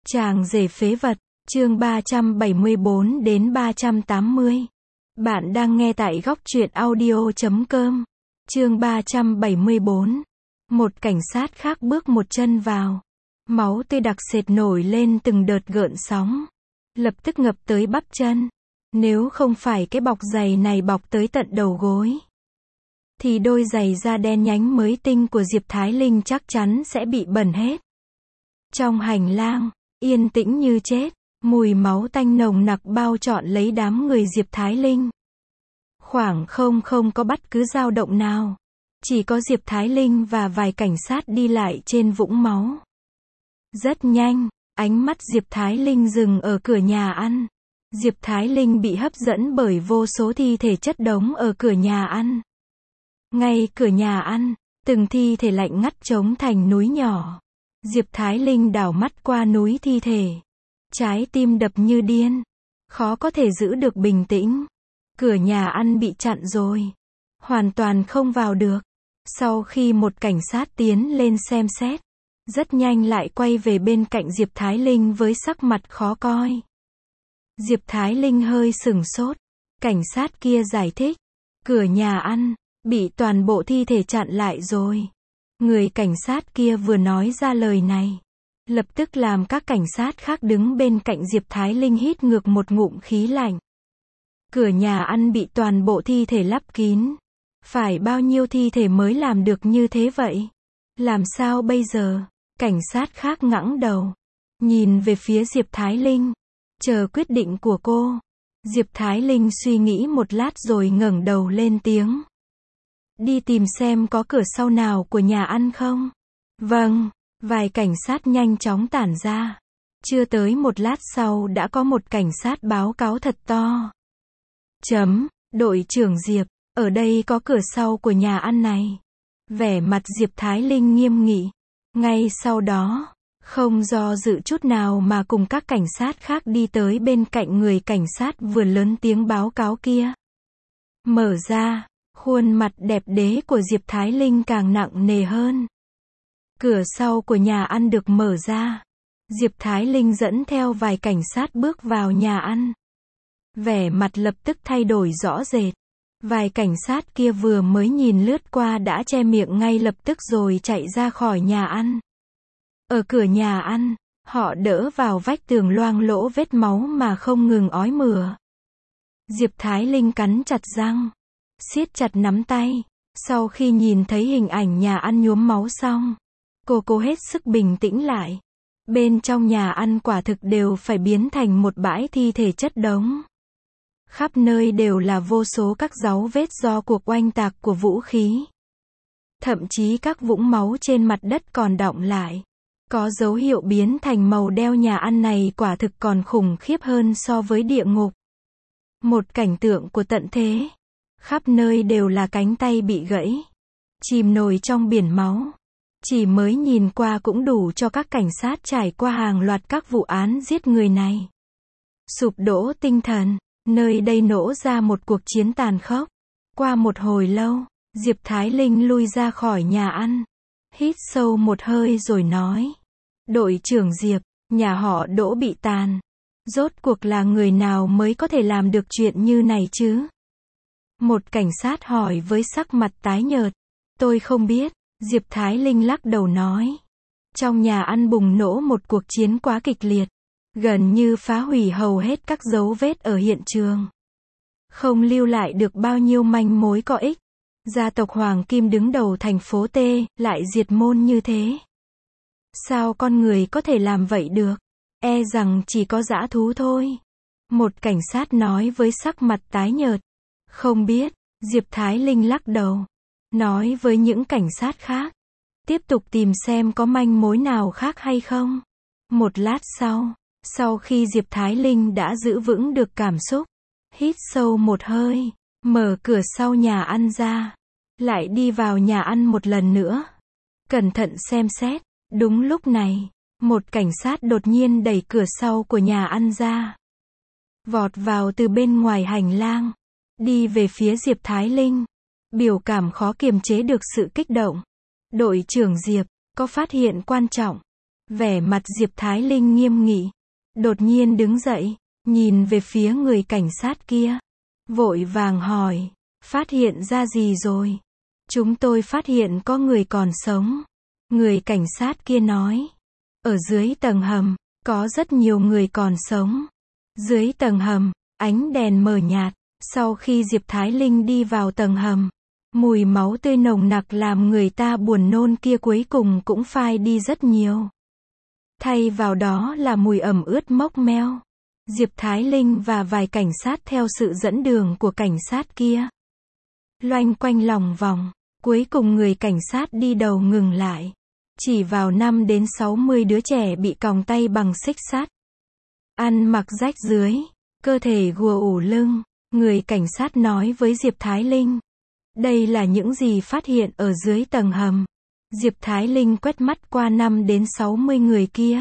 Chàng rể phế vật, chương 374 đến 380. Bạn đang nghe tại góc truyện audio.com. Chương 374. Một cảnh sát khác bước một chân vào. Máu tươi đặc sệt nổi lên từng đợt gợn sóng. Lập tức ngập tới bắp chân. Nếu không phải cái bọc giày này bọc tới tận đầu gối, thì đôi giày da đen nhánh mới tinh của Diệp Thái Linh chắc chắn sẽ bị bẩn hết. Trong hành lang, yên tĩnh như chết, mùi máu tanh nồng nặc bao trọn lấy đám người Diệp Thái Linh. Khoảng không có bất cứ dao động nào. Chỉ có Diệp Thái Linh và vài cảnh sát đi lại trên vũng máu. Rất nhanh, ánh mắt Diệp Thái Linh dừng ở cửa nhà ăn. Diệp Thái Linh bị hấp dẫn bởi vô số thi thể chất đống ở cửa nhà ăn. Ngay cửa nhà ăn, từng thi thể lạnh ngắt trống thành núi nhỏ. Diệp Thái Linh đảo mắt qua núi thi thể. Trái tim đập như điên. Khó có thể giữ được bình tĩnh. Cửa nhà ăn bị chặn rồi. Hoàn toàn không vào được. Sau khi một cảnh sát tiến lên xem xét, rất nhanh lại quay về bên cạnh Diệp Thái Linh với sắc mặt khó coi. Diệp Thái Linh hơi sửng sốt. Cảnh sát kia giải thích. Cửa nhà ăn bị toàn bộ thi thể chặn lại rồi. Người cảnh sát kia vừa nói ra lời này, lập tức làm các cảnh sát khác đứng bên cạnh Diệp Thái Linh hít ngược một ngụm khí lạnh. Cửa nhà ăn bị toàn bộ thi thể lấp kín. Phải bao nhiêu thi thể mới làm được như thế vậy? Làm sao bây giờ? Cảnh sát khác ngẩng đầu, nhìn về phía Diệp Thái Linh, chờ quyết định của cô. Diệp Thái Linh suy nghĩ một lát rồi ngẩng đầu lên tiếng. Đi tìm xem có cửa sau nào của nhà ăn không? Vâng, vài cảnh sát nhanh chóng tản ra. Chưa tới một lát sau đã có một cảnh sát báo cáo thật to. Đội trưởng Diệp, ở đây có cửa sau của nhà ăn này. Vẻ mặt Diệp Thái Linh nghiêm nghị. Ngay sau đó, không do dự chút nào mà cùng các cảnh sát khác đi tới bên cạnh người cảnh sát vừa lớn tiếng báo cáo kia. Mở ra. Khuôn mặt đẹp đẽ của Diệp Thái Linh càng nặng nề hơn. Cửa sau của nhà ăn được mở ra. Diệp Thái Linh dẫn theo vài cảnh sát bước vào nhà ăn. Vẻ mặt lập tức thay đổi rõ rệt. Vài cảnh sát kia vừa mới nhìn lướt qua đã che miệng ngay lập tức rồi chạy ra khỏi nhà ăn. Ở cửa nhà ăn, họ đỡ vào vách tường loang lỗ vết máu mà không ngừng ói mửa. Diệp Thái Linh cắn chặt răng, siết chặt nắm tay. Sau khi nhìn thấy hình ảnh nhà ăn nhuốm máu xong, cô hết sức bình tĩnh lại. Bên trong nhà ăn quả thực đều phải biến thành một bãi thi thể chất đống. Khắp nơi đều là vô số các dấu vết do cuộc oanh tạc của vũ khí. Thậm chí các vũng máu trên mặt đất còn đọng lại. Có dấu hiệu biến thành màu đeo. Nhà ăn này quả thực còn khủng khiếp hơn so với địa ngục. Một cảnh tượng của tận thế. Khắp nơi đều là cánh tay bị gãy, chìm nổi trong biển máu. Chỉ mới nhìn qua cũng đủ cho các cảnh sát trải qua hàng loạt các vụ án giết người này sụp đổ tinh thần. Nơi đây nổ ra một cuộc chiến tàn khốc. Qua một hồi lâu, Diệp Thái Linh lui ra khỏi nhà ăn, hít sâu một hơi rồi nói. Đội trưởng Diệp, nhà họ Đỗ bị tàn. Rốt cuộc là người nào mới có thể làm được chuyện như này chứ? Một cảnh sát hỏi với sắc mặt tái nhợt. Tôi không biết, Diệp Thái Linh lắc đầu nói. Trong nhà ăn bùng nổ một cuộc chiến quá kịch liệt, gần như phá hủy hầu hết các dấu vết ở hiện trường. Không lưu lại được bao nhiêu manh mối có ích. Gia tộc Hoàng Kim đứng đầu thành phố T, lại diệt môn như thế. Sao con người có thể làm vậy được? E rằng chỉ có dã thú thôi. Một cảnh sát nói với sắc mặt tái nhợt. Không biết, Diệp Thái Linh lắc đầu. Nói với những cảnh sát khác. Tiếp tục tìm xem có manh mối nào khác hay không. Một lát sau khi Diệp Thái Linh đã giữ vững được cảm xúc, hít sâu một hơi, mở cửa sau nhà ăn ra, lại đi vào nhà ăn một lần nữa. Cẩn thận xem xét. Đúng lúc này, một cảnh sát đột nhiên đẩy cửa sau của nhà ăn ra. Vọt vào từ bên ngoài hành lang. Đi về phía Diệp Thái Linh. Biểu cảm khó kiềm chế được sự kích động. Đội trưởng Diệp, có phát hiện quan trọng. Vẻ mặt Diệp Thái Linh nghiêm nghị. Đột nhiên đứng dậy, nhìn về phía người cảnh sát kia. Vội vàng hỏi, phát hiện ra gì rồi? Chúng tôi phát hiện có người còn sống. Người cảnh sát kia nói. Ở dưới tầng hầm, có rất nhiều người còn sống. Dưới tầng hầm, ánh đèn mờ nhạt. Sau khi Diệp Thái Linh đi vào tầng hầm, mùi máu tươi nồng nặc làm người ta buồn nôn kia cuối cùng cũng phai đi rất nhiều. Thay vào đó là mùi ẩm ướt mốc meo. Diệp Thái Linh và vài cảnh sát theo sự dẫn đường của cảnh sát kia loanh quanh lòng vòng. Cuối cùng người cảnh sát đi đầu ngừng lại. Chỉ vào 5 đến 60 đứa trẻ bị còng tay bằng xích sắt. Ăn mặc rách rưới, cơ thể gùa ủ lưng. Người cảnh sát nói với Diệp Thái Linh. Đây là những gì phát hiện ở dưới tầng hầm. Diệp Thái Linh quét mắt qua 5 đến 60 người kia.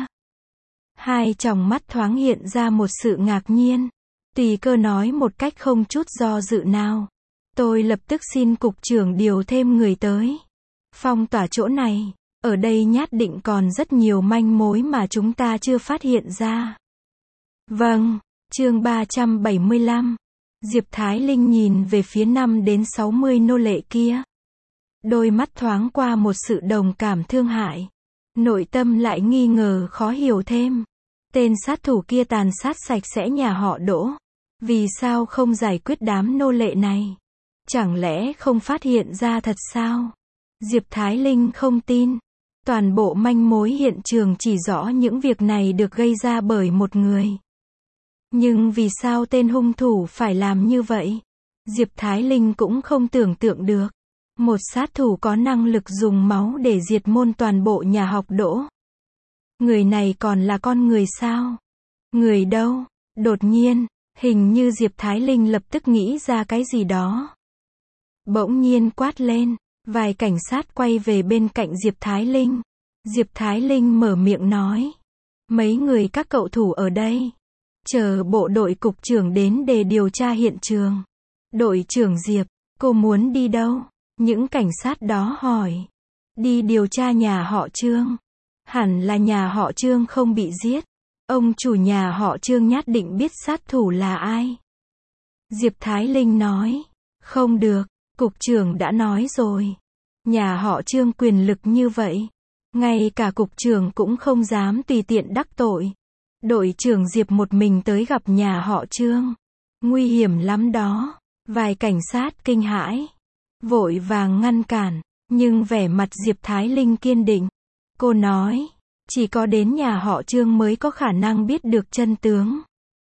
Hai tròng mắt thoáng hiện ra một sự ngạc nhiên. Tùy cơ nói một cách không chút do dự nào. Tôi lập tức xin cục trưởng điều thêm người tới. Phong tỏa chỗ này. Ở đây nhất định còn rất nhiều manh mối mà chúng ta chưa phát hiện ra. Vâng, chương 375. Diệp Thái Linh nhìn về phía 5 đến 60 nô lệ kia. Đôi mắt thoáng qua một sự đồng cảm thương hại. Nội tâm lại nghi ngờ khó hiểu thêm. Tên sát thủ kia tàn sát sạch sẽ nhà họ Đỗ. Vì sao không giải quyết đám nô lệ này? Chẳng lẽ không phát hiện ra thật sao? Diệp Thái Linh không tin. Toàn bộ manh mối hiện trường chỉ rõ những việc này được gây ra bởi một người. Nhưng vì sao tên hung thủ phải làm như vậy? Diệp Thái Linh cũng không tưởng tượng được. Một sát thủ có năng lực dùng máu để diệt môn toàn bộ nhà học Đỗ. Người này còn là con người sao? Người đâu? Đột nhiên, hình như Diệp Thái Linh lập tức nghĩ ra cái gì đó. Bỗng nhiên quát lên, vài cảnh sát quay về bên cạnh Diệp Thái Linh. Diệp Thái Linh mở miệng nói. Mấy người các cậu thủ ở đây. Chờ bộ đội cục trưởng đến để điều tra hiện trường. Đội trưởng Diệp, cô muốn đi đâu? Những cảnh sát đó hỏi. Đi điều tra nhà họ Trương. Hẳn là nhà họ Trương không bị giết. Ông chủ nhà họ Trương nhất định biết sát thủ là ai. Diệp Thái Linh nói. Không được, cục trưởng đã nói rồi. Nhà họ Trương quyền lực như vậy. Ngay cả cục trưởng cũng không dám tùy tiện đắc tội. Đội trưởng Diệp một mình tới gặp nhà họ Trương. Nguy hiểm lắm đó. Vài cảnh sát kinh hãi. Vội vàng ngăn cản. Nhưng vẻ mặt Diệp Thái Linh kiên định. Cô nói. Chỉ có đến nhà họ Trương mới có khả năng biết được chân tướng.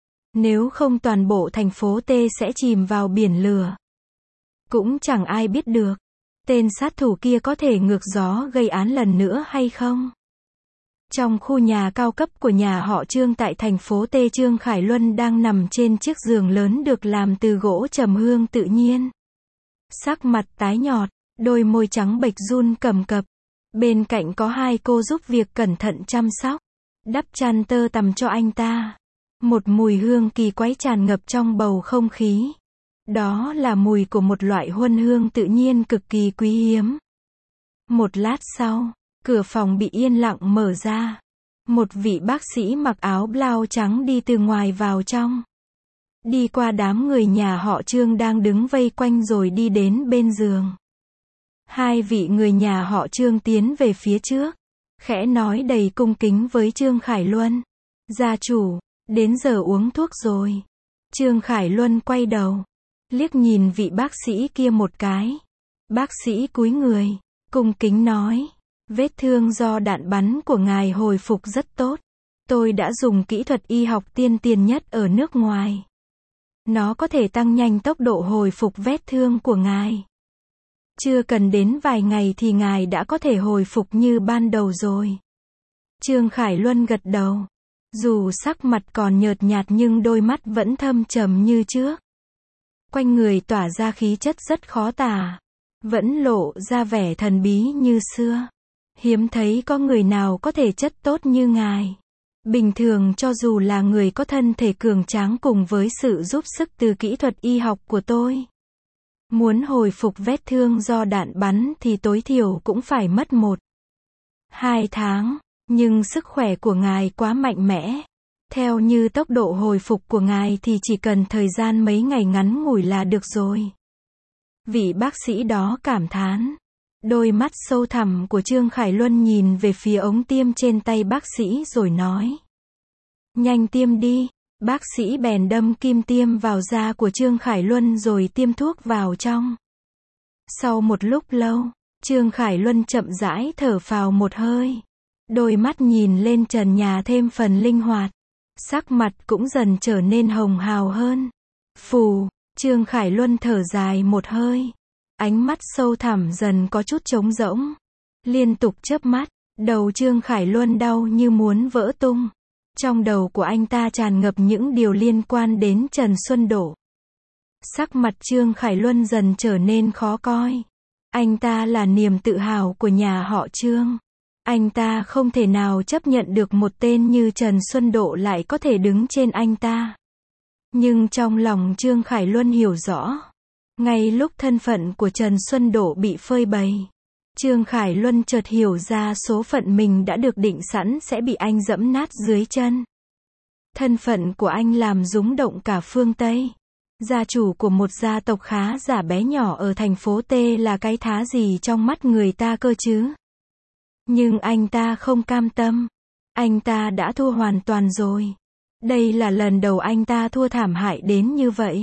Nếu không toàn bộ thành phố T sẽ chìm vào biển lửa. Cũng chẳng ai biết được. Tên sát thủ kia có thể ngược gió gây án lần nữa hay không? Trong khu nhà cao cấp của nhà họ Trương tại thành phố T, Trương Khải Luân đang nằm trên chiếc giường lớn được làm từ gỗ trầm hương tự nhiên. Sắc mặt tái nhợt, đôi môi trắng bệch run cầm cập. Bên cạnh có hai cô giúp việc cẩn thận chăm sóc, đắp chăn tơ tằm cho anh ta. Một mùi hương kỳ quái tràn ngập trong bầu không khí. Đó là mùi của một loại huân hương tự nhiên cực kỳ quý hiếm. Một lát sau, cửa phòng bị yên lặng mở ra. Một vị bác sĩ mặc áo blau trắng đi từ ngoài vào trong. Đi qua đám người nhà họ Trương đang đứng vây quanh rồi đi đến bên giường. Hai vị người nhà họ Trương tiến về phía trước. Khẽ nói đầy cung kính với Trương Khải Luân. Gia chủ, đến giờ uống thuốc rồi. Trương Khải Luân quay đầu. Liếc nhìn vị bác sĩ kia một cái. Bác sĩ cúi người. Cung kính nói. Vết thương do đạn bắn của ngài hồi phục rất tốt. Tôi đã dùng kỹ thuật y học tiên tiến nhất ở nước ngoài. Nó có thể tăng nhanh tốc độ hồi phục vết thương của ngài. Chưa cần đến vài ngày thì ngài đã có thể hồi phục như ban đầu rồi. Trương Khải Luân gật đầu. Dù sắc mặt còn nhợt nhạt nhưng đôi mắt vẫn thâm trầm như trước. Quanh người tỏa ra khí chất rất khó tả. Vẫn lộ ra vẻ thần bí như xưa. Hiếm thấy có người nào có thể chất tốt như ngài. Bình thường cho dù là người có thân thể cường tráng cùng với sự giúp sức từ kỹ thuật y học của tôi. Muốn hồi phục vết thương do đạn bắn thì tối thiểu cũng phải mất 1-2 tháng. Nhưng sức khỏe của ngài quá mạnh mẽ. Theo như tốc độ hồi phục của ngài thì chỉ cần thời gian mấy ngày ngắn ngủi là được rồi. Vị bác sĩ đó cảm thán. Đôi mắt sâu thẳm của Trương Khải Luân nhìn về phía ống tiêm trên tay bác sĩ rồi nói. Nhanh tiêm đi. Bác sĩ bèn đâm kim tiêm vào da của Trương Khải Luân rồi tiêm thuốc vào trong. Sau một lúc lâu, Trương Khải Luân chậm rãi thở phào một hơi. Đôi mắt nhìn lên trần nhà thêm phần linh hoạt. Sắc mặt cũng dần trở nên hồng hào hơn. Phù, Trương Khải Luân thở dài một hơi. Ánh mắt sâu thẳm dần có chút trống rỗng. Liên tục chớp mắt, đầu Trương Khải Luân đau như muốn vỡ tung. Trong đầu của anh ta tràn ngập những điều liên quan đến Trần Xuân Độ. Sắc mặt Trương Khải Luân dần trở nên khó coi. Anh ta là niềm tự hào của nhà họ Trương. Anh ta không thể nào chấp nhận được một tên như Trần Xuân Độ lại có thể đứng trên anh ta. Nhưng trong lòng Trương Khải Luân hiểu rõ. Ngay lúc thân phận của Trần Xuân Độ bị phơi bày, Trương Khải Luân chợt hiểu ra số phận mình đã được định sẵn sẽ bị anh giẫm nát dưới chân. Thân phận của anh làm rúng động cả phương Tây. Gia chủ của một gia tộc khá giả bé nhỏ ở thành phố T là cái thá gì trong mắt người ta cơ chứ? Nhưng anh ta không cam tâm. Anh ta đã thua hoàn toàn rồi. Đây là lần đầu anh ta thua thảm hại đến như vậy.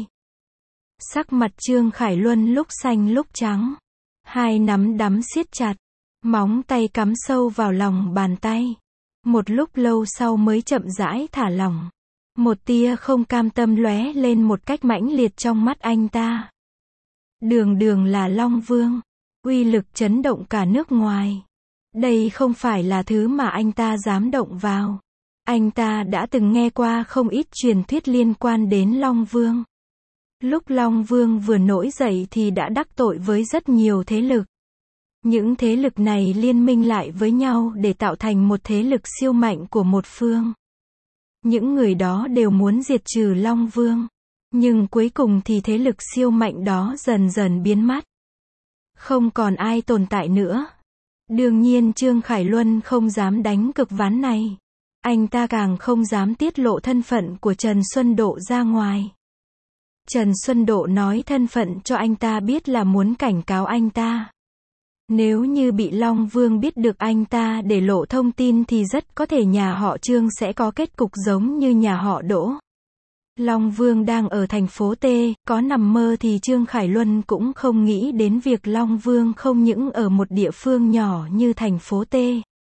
Sắc mặt Trương Khải Luân lúc xanh lúc trắng. Hai nắm đấm siết chặt. Móng tay cắm sâu vào lòng bàn tay. Một lúc lâu sau mới chậm rãi thả lỏng. Một tia không cam tâm lóe lên một cách mãnh liệt trong mắt anh ta. Đường đường là Long Vương. Uy lực chấn động cả nước ngoài. Đây không phải là thứ mà anh ta dám động vào. Anh ta đã từng nghe qua không ít truyền thuyết liên quan đến Long Vương. Lúc Long Vương vừa nổi dậy thì đã đắc tội với rất nhiều thế lực. Những thế lực này liên minh lại với nhau để tạo thành một thế lực siêu mạnh của một phương. Những người đó đều muốn diệt trừ Long Vương. Nhưng cuối cùng thì thế lực siêu mạnh đó dần dần biến mất. Không còn ai tồn tại nữa. Đương nhiên Trương Khải Luân không dám đánh cược ván này. Anh ta càng không dám tiết lộ thân phận của Trần Xuân Độ ra ngoài. Trần Xuân Độ nói thân phận cho anh ta biết là muốn cảnh cáo anh ta. Nếu như bị Long Vương biết được anh ta để lộ thông tin thì rất có thể nhà họ Trương sẽ có kết cục giống như nhà họ Đỗ. Long Vương đang ở thành phố T, có nằm mơ thì Trương Khải Luân cũng không nghĩ đến việc Long Vương không những ở một địa phương nhỏ như thành phố T.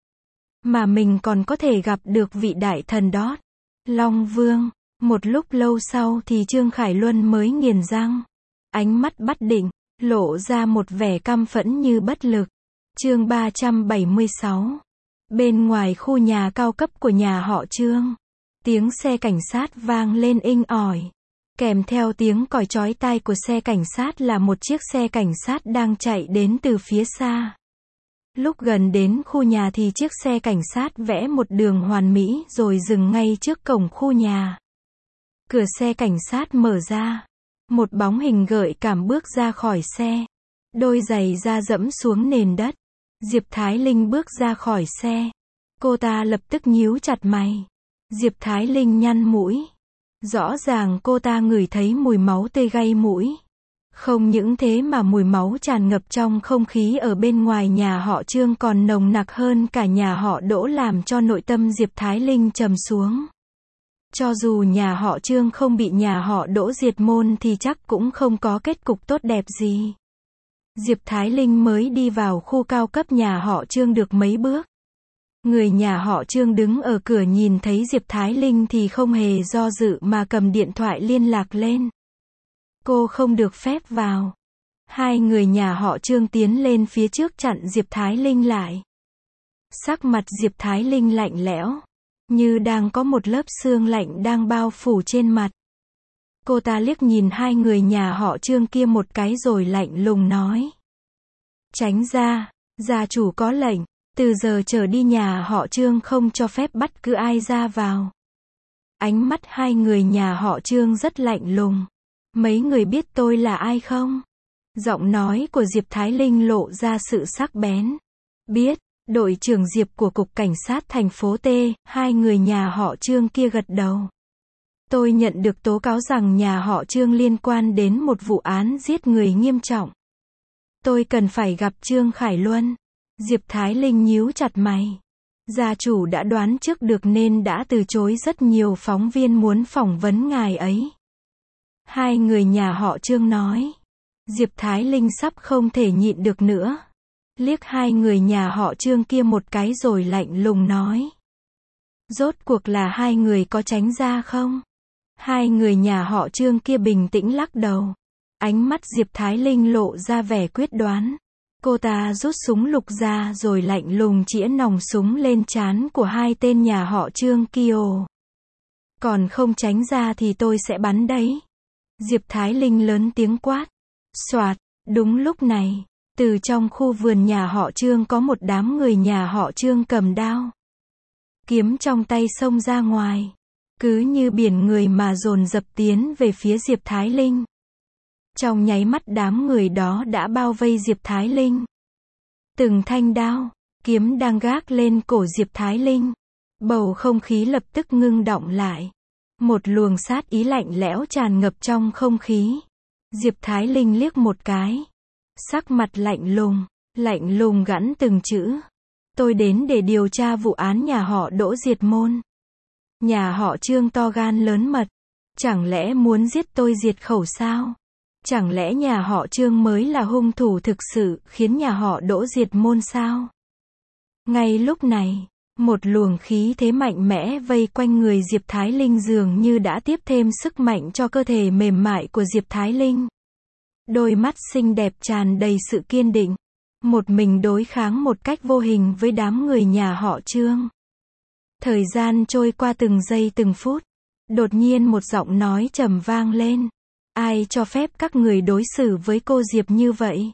Mà mình còn có thể gặp được vị đại thần đó. Long Vương. Một lúc lâu sau thì Trương Khải Luân mới nghiền răng. Ánh mắt bất định, lộ ra một vẻ căm phẫn như bất lực. Chương 376. Bên ngoài khu nhà cao cấp của nhà họ Trương. Tiếng xe cảnh sát vang lên inh ỏi. Kèm theo tiếng còi chói tai của xe cảnh sát là một chiếc xe cảnh sát đang chạy đến từ phía xa. Lúc gần đến khu nhà thì chiếc xe cảnh sát vẽ một đường hoàn mỹ rồi dừng ngay trước cổng khu nhà. Cửa xe cảnh sát mở ra. Một bóng hình gợi cảm bước ra khỏi xe. Đôi giày da dẫm xuống nền đất. Diệp Thái Linh bước ra khỏi xe. Cô ta lập tức nhíu chặt mày. Diệp Thái Linh nhăn mũi. Rõ ràng cô ta ngửi thấy mùi máu tươi gây mũi. Không những thế mà mùi máu tràn ngập trong không khí ở bên ngoài nhà họ Trương còn nồng nặc hơn cả nhà họ Đỗ, làm cho nội tâm Diệp Thái Linh trầm xuống. Cho dù nhà họ Trương không bị nhà họ Đỗ diệt môn thì chắc cũng không có kết cục tốt đẹp gì. Diệp Thái Linh mới đi vào khu cao cấp nhà họ Trương được mấy bước. Người nhà họ Trương đứng ở cửa nhìn thấy Diệp Thái Linh thì không hề do dự mà cầm điện thoại liên lạc lên. Cô không được phép vào. Hai người nhà họ Trương tiến lên phía trước chặn Diệp Thái Linh lại. Sắc mặt Diệp Thái Linh lạnh lẽo, như đang có một lớp sương lạnh đang bao phủ trên mặt. Cô ta liếc nhìn hai người nhà họ Trương kia một cái rồi lạnh lùng nói. Tránh ra, gia chủ có lệnh, từ giờ trở đi nhà họ Trương không cho phép bất cứ ai ra vào. Ánh mắt hai người nhà họ Trương rất lạnh lùng. Mấy người biết tôi là ai không? Giọng nói của Diệp Thái Linh lộ ra sự sắc bén. Biết, Đội trưởng Diệp của Cục Cảnh sát thành phố T, hai người nhà họ Trương kia gật đầu. Tôi nhận được tố cáo rằng nhà họ Trương liên quan đến một vụ án giết người nghiêm trọng. Tôi cần phải gặp Trương Khải Luân. Diệp Thái Linh nhíu chặt mày. Gia chủ đã đoán trước được nên đã từ chối rất nhiều phóng viên muốn phỏng vấn ngài ấy. Hai người nhà họ Trương nói. Diệp Thái Linh sắp không thể nhịn được nữa. Liếc hai người nhà họ Trương kia một cái rồi lạnh lùng nói. Rốt cuộc là hai người có tránh ra không? Hai người nhà họ Trương kia bình tĩnh lắc đầu. Ánh mắt Diệp Thái Linh lộ ra vẻ quyết đoán. Cô ta rút súng lục ra rồi lạnh lùng chĩa nòng súng lên trán của hai tên nhà họ Trương kia. Còn không tránh ra thì tôi sẽ bắn đấy. Diệp Thái Linh lớn tiếng quát. Soạt, đúng lúc này, từ trong khu vườn nhà họ Trương có một đám người nhà họ Trương cầm đao, kiếm trong tay xông ra ngoài. Cứ như biển người mà dồn dập tiến về phía Diệp Thái Linh. Trong nháy mắt đám người đó đã bao vây Diệp Thái Linh. Từng thanh đao, kiếm đang gác lên cổ Diệp Thái Linh. Bầu không khí lập tức ngưng đọng lại. Một luồng sát ý lạnh lẽo tràn ngập trong không khí. Diệp Thái Linh liếc một cái. Sắc mặt lạnh lùng gẵn từng chữ. Tôi đến để điều tra vụ án nhà họ Đỗ diệt môn. Nhà họ Trương to gan lớn mật. Chẳng lẽ muốn giết tôi diệt khẩu sao? Chẳng lẽ nhà họ Trương mới là hung thủ thực sự khiến nhà họ Đỗ diệt môn sao? Ngay lúc này, một luồng khí thế mạnh mẽ vây quanh người Diệp Thái Linh dường như đã tiếp thêm sức mạnh cho cơ thể mềm mại của Diệp Thái Linh. Đôi mắt xinh đẹp tràn đầy sự kiên định. Một mình đối kháng một cách vô hình với đám người nhà họ Trương. Thời gian trôi qua từng giây từng phút. Đột nhiên một giọng nói trầm vang lên. Ai cho phép các người đối xử với cô Diệp như vậy?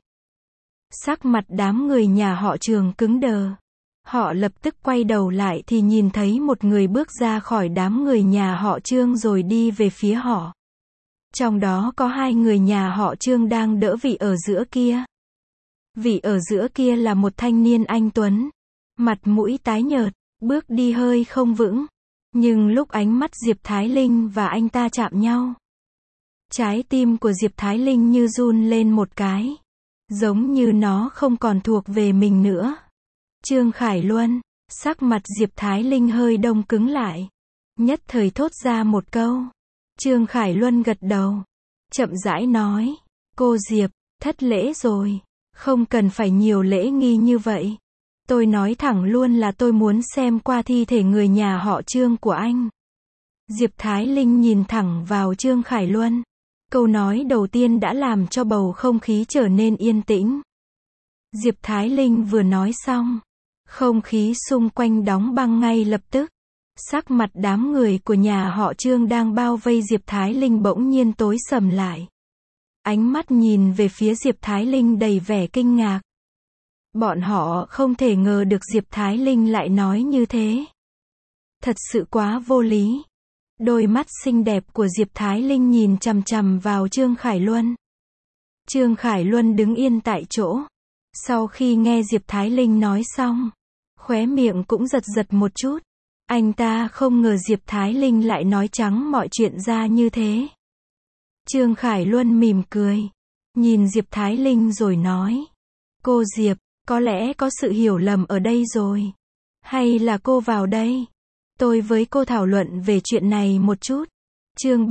Sắc mặt đám người nhà họ Trương cứng đờ. Họ lập tức quay đầu lại thì nhìn thấy một người bước ra khỏi đám người nhà họ Trương rồi đi về phía họ. Trong đó có hai người nhà họ Trương đang đỡ vị ở giữa kia. Vị ở giữa kia là một thanh niên anh tuấn. Mặt mũi tái nhợt, bước đi hơi không vững. Nhưng lúc ánh mắt Diệp Thái Linh và anh ta chạm nhau, trái tim của Diệp Thái Linh như run lên một cái. Giống như nó không còn thuộc về mình nữa. Trương Khải Luân, sắc mặt Diệp Thái Linh hơi đông cứng lại. Nhất thời thốt ra một câu. Trương Khải Luân gật đầu. Chậm rãi nói. Cô Diệp, thất lễ rồi. Không cần phải nhiều lễ nghi như vậy. Tôi nói thẳng luôn là tôi muốn xem qua thi thể người nhà họ Trương của anh. Diệp Thái Linh nhìn thẳng vào Trương Khải Luân. Câu nói đầu tiên đã làm cho bầu không khí trở nên yên tĩnh. Diệp Thái Linh vừa nói xong, không khí xung quanh đóng băng ngay lập tức. Sắc mặt đám người của nhà họ Trương đang bao vây Diệp Thái Linh bỗng nhiên tối sầm lại. Ánh mắt nhìn về phía Diệp Thái Linh đầy vẻ kinh ngạc. Bọn họ không thể ngờ được Diệp Thái Linh lại nói như thế. Thật sự quá vô lý. Đôi mắt xinh đẹp của Diệp Thái Linh nhìn chằm chằm vào Trương Khải Luân. Trương Khải Luân đứng yên tại chỗ. Sau khi nghe Diệp Thái Linh nói xong, khóe miệng cũng giật giật một chút. Anh ta không ngờ Diệp Thái Linh lại nói trắng mọi chuyện ra như thế. Trương Khải Luân mỉm cười, nhìn Diệp Thái Linh rồi nói. Cô Diệp, có lẽ có sự hiểu lầm ở đây rồi. Hay là cô vào đây? Tôi với cô thảo luận về chuyện này một chút. Chương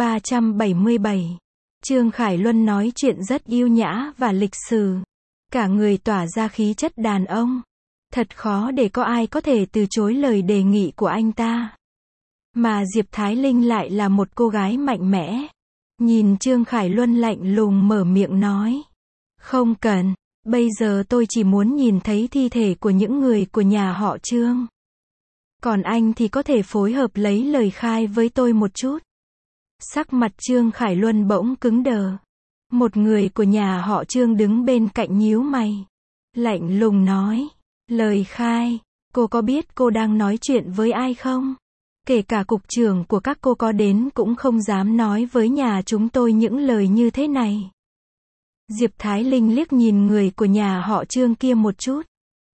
377. Trương Khải Luân nói chuyện rất yêu nhã và lịch sự. Cả người tỏa ra khí chất đàn ông. Thật khó để có ai có thể từ chối lời đề nghị của anh ta. Mà Diệp Thái Linh lại là một cô gái mạnh mẽ. Nhìn Trương Khải Luân lạnh lùng mở miệng nói. Không cần, bây giờ tôi chỉ muốn nhìn thấy thi thể của những người của nhà họ Trương. Còn anh thì có thể phối hợp lấy lời khai với tôi một chút. Sắc mặt Trương Khải Luân bỗng cứng đờ. Một người của nhà họ Trương đứng bên cạnh nhíu mày. Lạnh lùng nói. Lời khai, cô có biết cô đang nói chuyện với ai không? Kể cả cục trưởng của các cô có đến cũng không dám nói với nhà chúng tôi những lời như thế này. Diệp Thái Linh liếc nhìn người của nhà họ Trương kia một chút.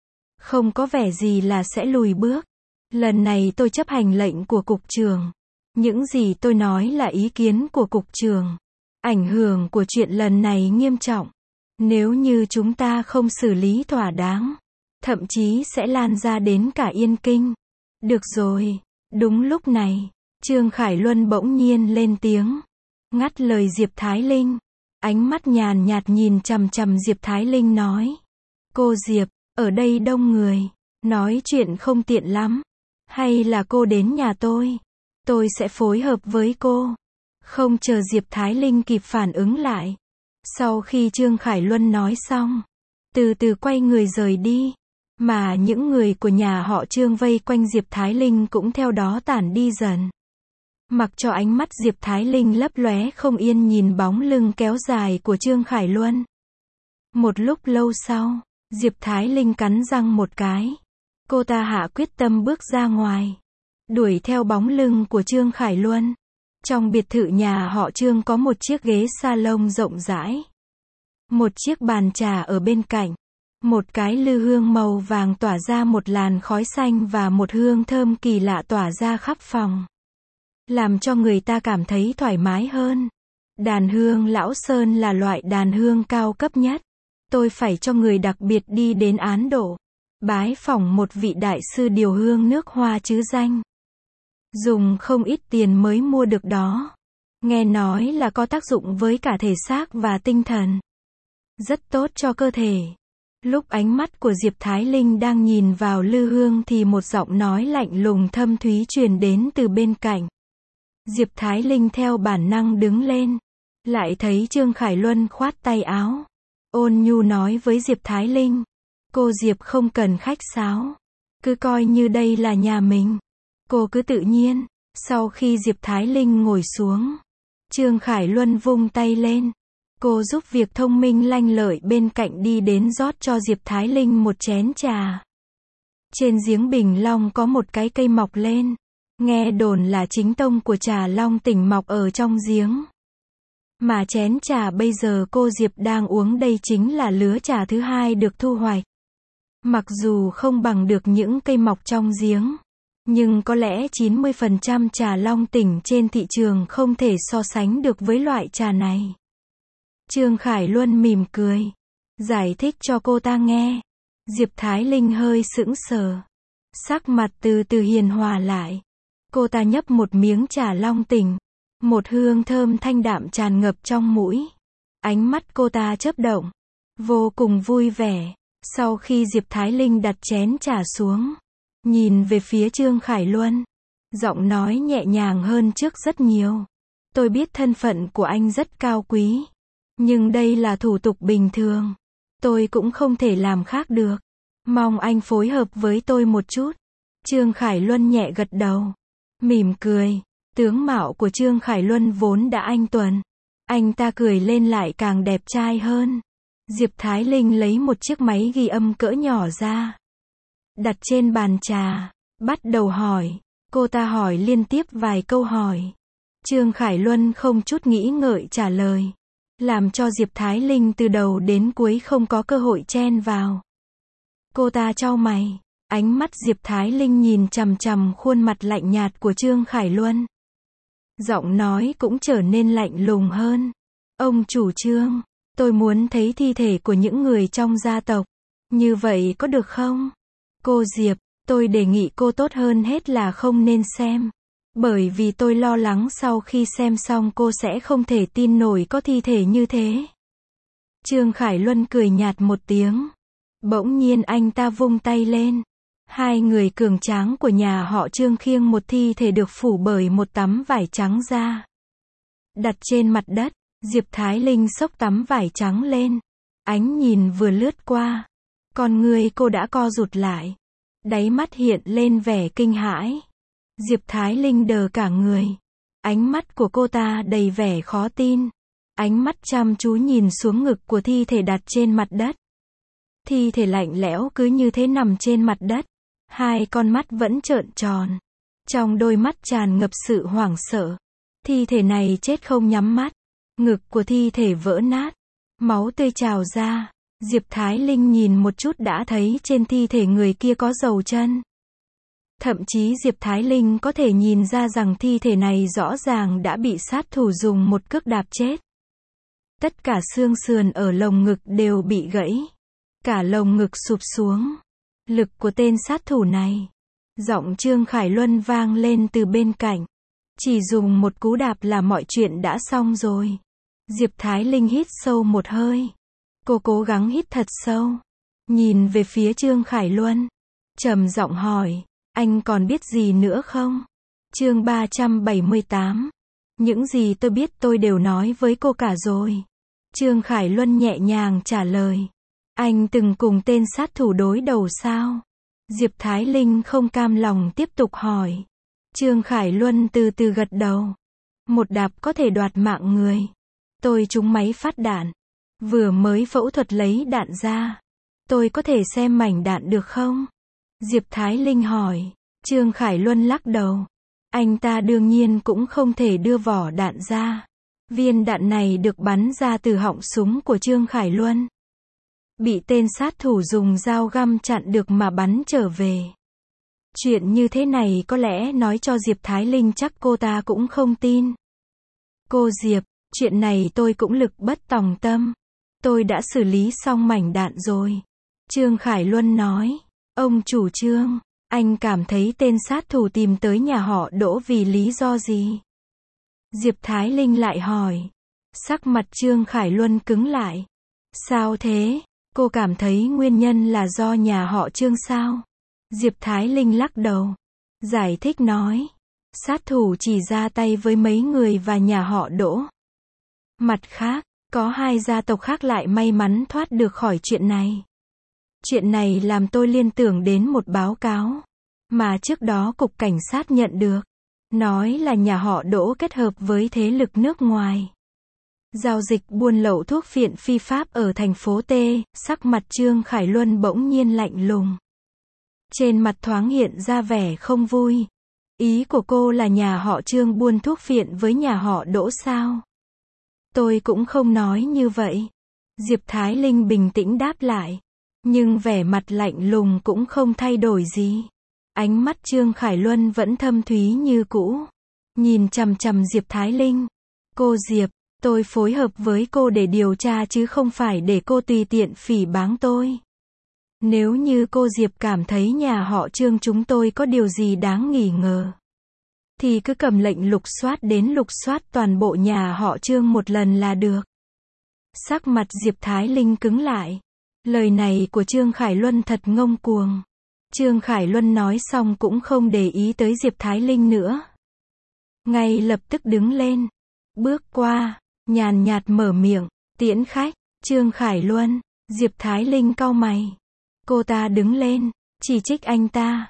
Không có vẻ gì là sẽ lùi bước. Lần này tôi chấp hành lệnh của cục trưởng. Những gì tôi nói là ý kiến của cục trưởng. Ảnh hưởng của chuyện lần này nghiêm trọng. Nếu như chúng ta không xử lý thỏa đáng, thậm chí sẽ lan ra đến cả Yên Kinh. Được rồi. Đúng lúc này, Trương Khải Luân bỗng nhiên lên tiếng, ngắt lời Diệp Thái Linh. Ánh mắt nhàn nhạt nhìn chằm chằm Diệp Thái Linh nói. Cô Diệp, ở đây đông người, nói chuyện không tiện lắm. Hay là cô đến nhà tôi sẽ phối hợp với cô. Không chờ Diệp Thái Linh kịp phản ứng lại. Sau khi Trương Khải Luân nói xong, từ từ quay người rời đi. Mà những người của nhà họ Trương vây quanh Diệp Thái Linh cũng theo đó tản đi dần. Mặc cho ánh mắt Diệp Thái Linh lấp lóe không yên nhìn bóng lưng kéo dài của Trương Khải Luân. Một lúc lâu sau, Diệp Thái Linh cắn răng một cái. Cô ta hạ quyết tâm bước ra ngoài, đuổi theo bóng lưng của Trương Khải Luân. Trong biệt thự nhà họ Trương có một chiếc ghế salon rộng rãi. Một chiếc bàn trà ở bên cạnh. Một cái lư hương màu vàng tỏa ra một làn khói xanh và một hương thơm kỳ lạ tỏa ra khắp phòng. Làm cho người ta cảm thấy thoải mái hơn. Đàn hương Lão Sơn là loại đàn hương cao cấp nhất. Tôi phải cho người đặc biệt đi đến Ấn Độ, bái phỏng một vị đại sư điều hương nước hoa chứ danh. Dùng không ít tiền mới mua được đó. Nghe nói là có tác dụng với cả thể xác và tinh thần. Rất tốt cho cơ thể. Lúc ánh mắt của Diệp Thái Linh đang nhìn vào lư hương thì một giọng nói lạnh lùng thâm thúy truyền đến từ bên cạnh. Diệp Thái Linh theo bản năng đứng lên. Lại thấy Trương Khải Luân khoát tay áo. Ôn nhu nói với Diệp Thái Linh. Cô Diệp không cần khách sáo. Cứ coi như đây là nhà mình. Cô cứ tự nhiên. Sau khi Diệp Thái Linh ngồi xuống, Trương Khải Luân vung tay lên. Cô giúp việc thông minh lanh lợi bên cạnh đi đến rót cho Diệp Thái Linh một chén trà. Trên giếng Bình Long có một cái cây mọc lên. Nghe đồn là chính tông của trà Long Tỉnh mọc ở trong giếng. Mà chén trà bây giờ cô Diệp đang uống đây chính là lứa trà thứ hai được thu hoạch. Mặc dù không bằng được những cây mọc trong giếng, nhưng có lẽ 90% trà Long Tỉnh trên thị trường không thể so sánh được với loại trà này. Trương Khải Luân mỉm cười, giải thích cho cô ta nghe. Diệp Thái Linh hơi sững sờ, sắc mặt từ từ hiền hòa lại. Cô ta nhấp một miếng trà Long Tỉnh, một hương thơm thanh đạm tràn ngập trong mũi. Ánh mắt cô ta chớp động, vô cùng vui vẻ. Sau khi Diệp Thái Linh đặt chén trà xuống, nhìn về phía Trương Khải Luân, giọng nói nhẹ nhàng hơn trước rất nhiều. Tôi biết thân phận của anh rất cao quý, nhưng đây là thủ tục bình thường. Tôi cũng không thể làm khác được. Mong anh phối hợp với tôi một chút. Trương Khải Luân nhẹ gật đầu, mỉm cười. Tướng mạo của Trương Khải Luân vốn đã anh tuấn. Anh ta cười lên lại càng đẹp trai hơn. Diệp Thái Linh lấy một chiếc máy ghi âm cỡ nhỏ ra, đặt trên bàn trà, bắt đầu hỏi. Cô ta hỏi liên tiếp vài câu hỏi. Trương Khải Luân không chút nghĩ ngợi trả lời, làm cho Diệp Thái Linh từ đầu đến cuối không có cơ hội chen vào. Cô ta chau mày, ánh mắt Diệp Thái Linh nhìn chằm chằm khuôn mặt lạnh nhạt của Trương Khải Luân. Giọng nói cũng trở nên lạnh lùng hơn. Ông chủ Trương, tôi muốn thấy thi thể của những người trong gia tộc. Như vậy có được không? Cô Diệp, tôi đề nghị cô tốt hơn hết là không nên xem. Bởi vì tôi lo lắng sau khi xem xong cô sẽ không thể tin nổi có thi thể như thế. Trương Khải Luân cười nhạt một tiếng. Bỗng nhiên anh ta vung tay lên. Hai người cường tráng của nhà họ Trương khiêng một thi thể được phủ bởi một tấm vải trắng ra, đặt trên mặt đất. Diệp Thái Linh xốc tấm vải trắng lên. Ánh nhìn vừa lướt qua, con người cô đã co rụt lại. Đáy mắt hiện lên vẻ kinh hãi. Diệp Thái Linh đờ cả người. Ánh mắt của cô ta đầy vẻ khó tin. Ánh mắt chăm chú nhìn xuống ngực của thi thể đặt trên mặt đất. Thi thể lạnh lẽo cứ như thế nằm trên mặt đất. Hai con mắt vẫn trợn tròn. Trong đôi mắt tràn ngập sự hoảng sợ. Thi thể này chết không nhắm mắt. Ngực của thi thể vỡ nát. Máu tươi trào ra. Diệp Thái Linh nhìn một chút đã thấy trên thi thể người kia có dầu chân. Thậm chí Diệp Thái Linh có thể nhìn ra rằng thi thể này rõ ràng đã bị sát thủ dùng một cước đạp chết. Tất cả xương sườn ở lồng ngực đều bị gãy. Cả lồng ngực sụp xuống. Lực của tên sát thủ này. Giọng Trương Khải Luân vang lên từ bên cạnh. Chỉ dùng một cú đạp là mọi chuyện đã xong rồi. Diệp Thái Linh hít sâu một hơi. Cô cố gắng hít thật sâu. Nhìn về phía Trương Khải Luân. Trầm giọng hỏi, anh còn biết gì nữa không? Chương 378. Những gì tôi biết tôi đều nói với cô cả rồi. Trương Khải Luân nhẹ nhàng trả lời. Anh từng cùng tên sát thủ đối đầu sao? Diệp Thái Linh không cam lòng tiếp tục hỏi. Trương Khải Luân từ từ gật đầu. Một đạp có thể đoạt mạng người. Tôi trúng máy phát đạn. Vừa mới phẫu thuật lấy đạn ra. Tôi có thể xem mảnh đạn được không? Diệp Thái Linh hỏi. Trương Khải Luân lắc đầu. Anh ta đương nhiên cũng không thể đưa vỏ đạn ra. Viên đạn này được bắn ra từ họng súng của Trương Khải Luân. Bị tên sát thủ dùng dao găm chặn được mà bắn trở về. Chuyện như thế này có lẽ nói cho Diệp Thái Linh chắc cô ta cũng không tin. Cô Diệp, chuyện này tôi cũng lực bất tòng tâm. Tôi đã xử lý xong mảnh đạn rồi. Trương Khải Luân nói. Ông chủ Trương, anh cảm thấy tên sát thủ tìm tới nhà họ Đỗ vì lý do gì? Diệp Thái Linh lại hỏi. Sắc mặt Trương Khải Luân cứng lại. Sao thế? Cô cảm thấy nguyên nhân là do nhà họ Trương sao? Diệp Thái Linh lắc đầu. Giải thích nói. Sát thủ chỉ ra tay với mấy người và nhà họ Đỗ. Mặt khác, có hai gia tộc khác lại may mắn thoát được khỏi chuyện này. Chuyện này làm tôi liên tưởng đến một báo cáo mà trước đó cục cảnh sát nhận được. Nói là nhà họ Đỗ kết hợp với thế lực nước ngoài. Giao dịch buôn lậu thuốc phiện phi pháp ở thành phố T. Sắc mặt Trương Khải Luân bỗng nhiên lạnh lùng. Trên mặt thoáng hiện ra vẻ không vui. Ý của cô là nhà họ Trương buôn thuốc phiện với nhà họ Đỗ sao? Tôi cũng không nói như vậy. Diệp Thái Linh bình tĩnh đáp lại. Nhưng vẻ mặt lạnh lùng cũng không thay đổi gì. Ánh mắt Trương Khải Luân vẫn thâm thúy như cũ. Nhìn chằm chằm Diệp Thái Linh. Cô Diệp, tôi phối hợp với cô để điều tra chứ không phải để cô tùy tiện phỉ báng tôi. Nếu như cô Diệp cảm thấy nhà họ Trương chúng tôi có điều gì đáng nghi ngờ, thì cứ cầm lệnh lục soát đến lục soát toàn bộ nhà họ Trương một lần là được. Sắc mặt Diệp Thái Linh cứng lại. Lời này của Trương Khải Luân thật ngông cuồng. Trương Khải Luân nói xong cũng không để ý tới Diệp Thái Linh nữa. Ngay lập tức đứng lên. Bước qua, nhàn nhạt mở miệng, tiễn khách. Trương Khải Luân. Diệp Thái Linh cau mày. Cô ta đứng lên, chỉ trích anh ta.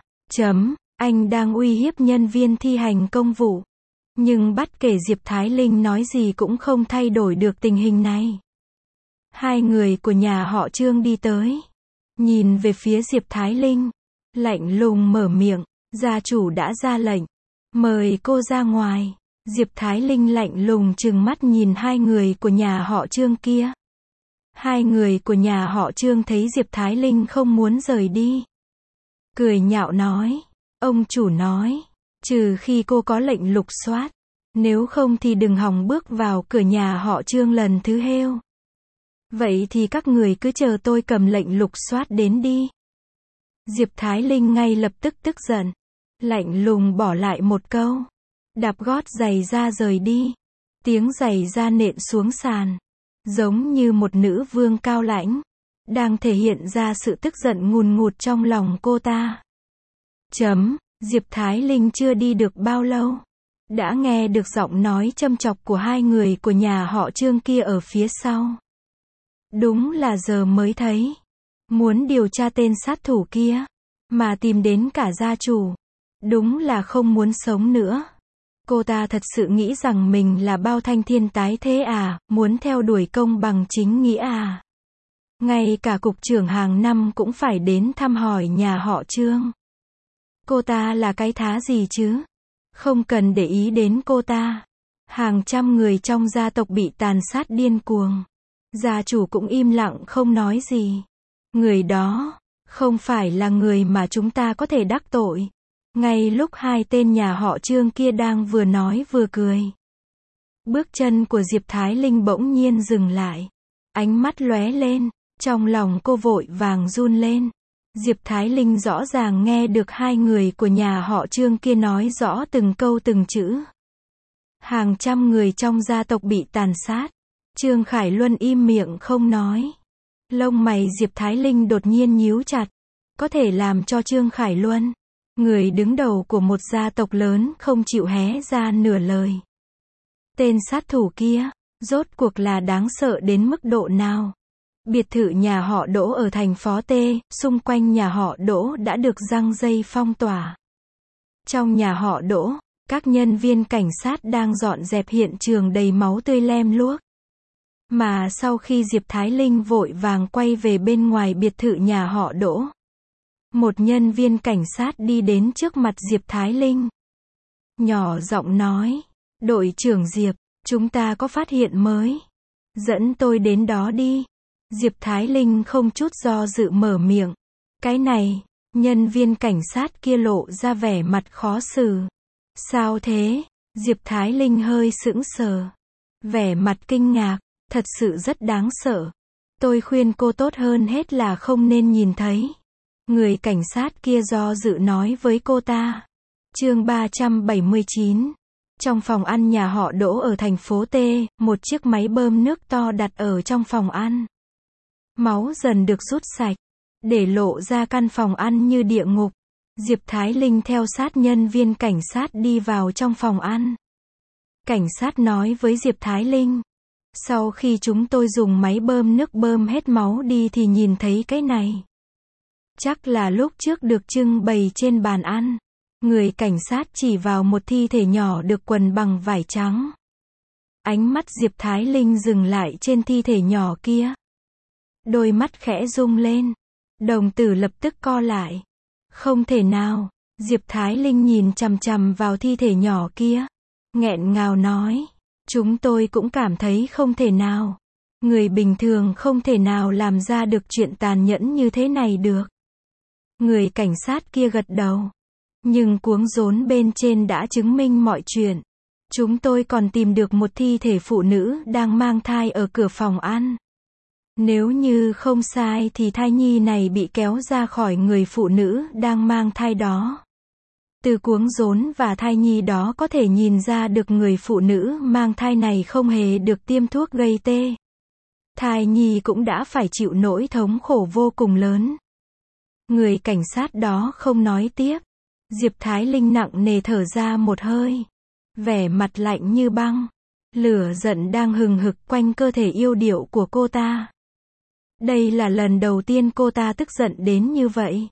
Anh đang uy hiếp nhân viên thi hành công vụ. Nhưng bất kể Diệp Thái Linh nói gì cũng không thay đổi được tình hình này. Hai người của nhà họ Trương đi tới. Nhìn về phía Diệp Thái Linh. Lạnh lùng mở miệng. Gia chủ đã ra lệnh. Mời cô ra ngoài. Diệp Thái Linh lạnh lùng trừng mắt nhìn hai người của nhà họ Trương kia. Hai người của nhà họ Trương thấy Diệp Thái Linh không muốn rời đi. Cười nhạo nói. Ông chủ nói. Trừ khi cô có lệnh lục soát. Nếu không thì đừng hòng bước vào cửa nhà họ Trương lần thứ heo. Vậy thì các người cứ chờ tôi cầm lệnh lục soát đến đi. Diệp Thái Linh ngay lập tức tức giận. Lạnh lùng bỏ lại một câu. Đạp gót giày ra rời đi. Tiếng giày da nện xuống sàn. Giống như một nữ vương cao lãnh. Đang thể hiện ra sự tức giận ngùn ngụt trong lòng cô ta. Diệp Thái Linh chưa đi được bao lâu. Đã nghe được giọng nói châm chọc của hai người của nhà họ Trương kia ở phía sau. Đúng là giờ mới thấy. Muốn điều tra tên sát thủ kia. Mà tìm đến cả gia chủ. Đúng là không muốn sống nữa. Cô ta thật sự nghĩ rằng mình là bao thanh thiên tái thế à, muốn theo đuổi công bằng chính nghĩa à. Ngay cả cục trưởng hàng năm cũng phải đến thăm hỏi nhà họ Trương. Cô ta là cái thá gì chứ? Không cần để ý đến cô ta. Hàng trăm người trong gia tộc bị tàn sát điên cuồng. Gia chủ cũng im lặng không nói gì. Người đó không phải là người mà chúng ta có thể đắc tội. Ngay lúc hai tên nhà họ Trương kia đang vừa nói vừa cười, bước chân của Diệp Thái Linh bỗng nhiên dừng lại. Ánh mắt lóe lên, trong lòng cô vội vàng run lên. Diệp Thái Linh rõ ràng nghe được hai người của nhà họ Trương kia nói rõ từng câu từng chữ. Hàng trăm người trong gia tộc bị tàn sát. Trương Khải Luân im miệng không nói. Lông mày Diệp Thái Linh đột nhiên nhíu chặt. Có thể làm cho Trương Khải Luân, người đứng đầu của một gia tộc lớn, không chịu hé ra nửa lời. Tên sát thủ kia, rốt cuộc là đáng sợ đến mức độ nào? Biệt thự nhà họ Đỗ ở thành phố T, xung quanh nhà họ Đỗ đã được giăng dây phong tỏa. Trong nhà họ Đỗ, các nhân viên cảnh sát đang dọn dẹp hiện trường đầy máu tươi lem luốc. Mà sau khi Diệp Thái Linh vội vàng quay về bên ngoài biệt thự nhà họ Đỗ, một nhân viên cảnh sát đi đến trước mặt Diệp Thái Linh. Nhỏ giọng nói, đội trưởng Diệp, chúng ta có phát hiện mới. Dẫn tôi đến đó đi. Diệp Thái Linh không chút do dự mở miệng. Cái này, nhân viên cảnh sát kia lộ ra vẻ mặt khó xử. Sao thế? Diệp Thái Linh hơi sững sờ. Vẻ mặt kinh ngạc, thật sự rất đáng sợ. Tôi khuyên cô tốt hơn hết là không nên nhìn thấy. Người cảnh sát kia do dự nói với cô ta. Chương 379. Trong phòng ăn nhà họ Đỗ ở thành phố T, một chiếc máy bơm nước to đặt ở trong phòng ăn. Máu dần được rút sạch, để lộ ra căn phòng ăn như địa ngục. Diệp Thái Linh theo sát nhân viên cảnh sát đi vào trong phòng ăn. Cảnh sát nói với Diệp Thái Linh. Sau khi chúng tôi dùng máy bơm nước bơm hết máu đi thì nhìn thấy cái này. Chắc là lúc trước được trưng bày trên bàn ăn. Người cảnh sát chỉ vào một thi thể nhỏ được quần bằng vải trắng. Ánh mắt Diệp Thái Linh dừng lại trên thi thể nhỏ kia. Đôi mắt khẽ rung lên. Đồng tử lập tức co lại. Không thể nào. Diệp Thái Linh nhìn chằm chằm vào thi thể nhỏ kia. Nghẹn ngào nói. Chúng tôi cũng cảm thấy không thể nào. Người bình thường không thể nào làm ra được chuyện tàn nhẫn như thế này được. Người cảnh sát kia gật đầu. Nhưng cuống rốn bên trên đã chứng minh mọi chuyện. Chúng tôi còn tìm được một thi thể phụ nữ đang mang thai ở cửa phòng ăn. Nếu như không sai thì thai nhi này bị kéo ra khỏi người phụ nữ đang mang thai đó. Từ cuống rốn và thai nhi đó có thể nhìn ra được người phụ nữ mang thai này không hề được tiêm thuốc gây tê. Thai nhi cũng đã phải chịu nỗi thống khổ vô cùng lớn. Người cảnh sát đó không nói tiếp. Diệp Thái Linh nặng nề thở ra một hơi. Vẻ mặt lạnh như băng. Lửa giận đang hừng hực quanh cơ thể yêu điệu của cô ta. Đây là lần đầu tiên cô ta tức giận đến như vậy.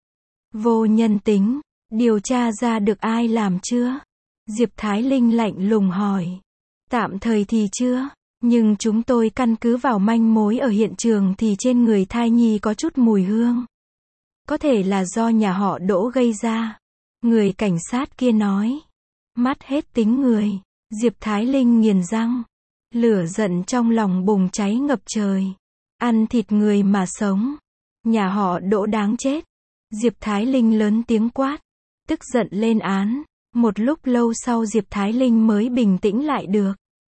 Vô nhân tính. Điều tra ra được ai làm chưa? Diệp Thái Linh lạnh lùng hỏi. Tạm thời thì chưa. Nhưng chúng tôi căn cứ vào manh mối ở hiện trường thì trên người thai nhi có chút mùi hương. Có thể là do nhà họ Đỗ gây ra. Người cảnh sát kia nói. Mắt hết tính người. Diệp Thái Linh nghiền răng. Lửa giận trong lòng bùng cháy ngập trời. Ăn thịt người mà sống. Nhà họ Đỗ đáng chết. Diệp Thái Linh lớn tiếng quát. Tức giận lên án. Một lúc lâu sau Diệp Thái Linh mới bình tĩnh lại được.